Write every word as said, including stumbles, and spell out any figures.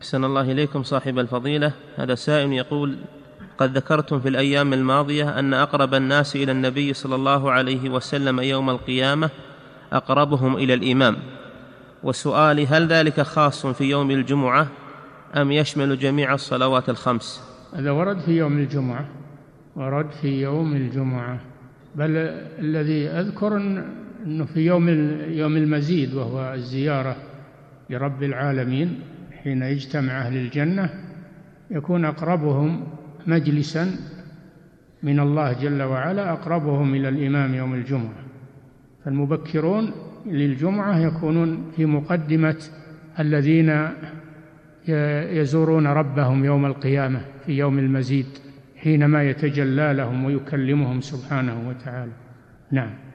أحسن الله إليكم صاحب الفضيلة. هذا سائل يقول: قد ذكرتم في الأيام الماضية أن أقرب الناس إلى النبي صلى الله عليه وسلم يوم القيامة أقربهم إلى الإمام، وسؤالي: هل ذلك خاص في يوم الجمعة أم يشمل جميع الصلوات الخمس؟ هذا ورد في يوم الجمعة، ورد في يوم الجمعة، بل الذي أذكر أنه في يوم يوم المزيد، وهو الزيارة لرب العالمين حين يجتمع أهل الجنة، يكون أقربهم مجلسا من الله جل وعلا أقربهم إلى الإمام يوم الجمعة. فالمبكرون للجمعة يكونون في مقدمة الذين يزورون ربهم يوم القيامة في يوم المزيد، حينما يتجلى لهم ويكلمهم سبحانه وتعالى. نعم.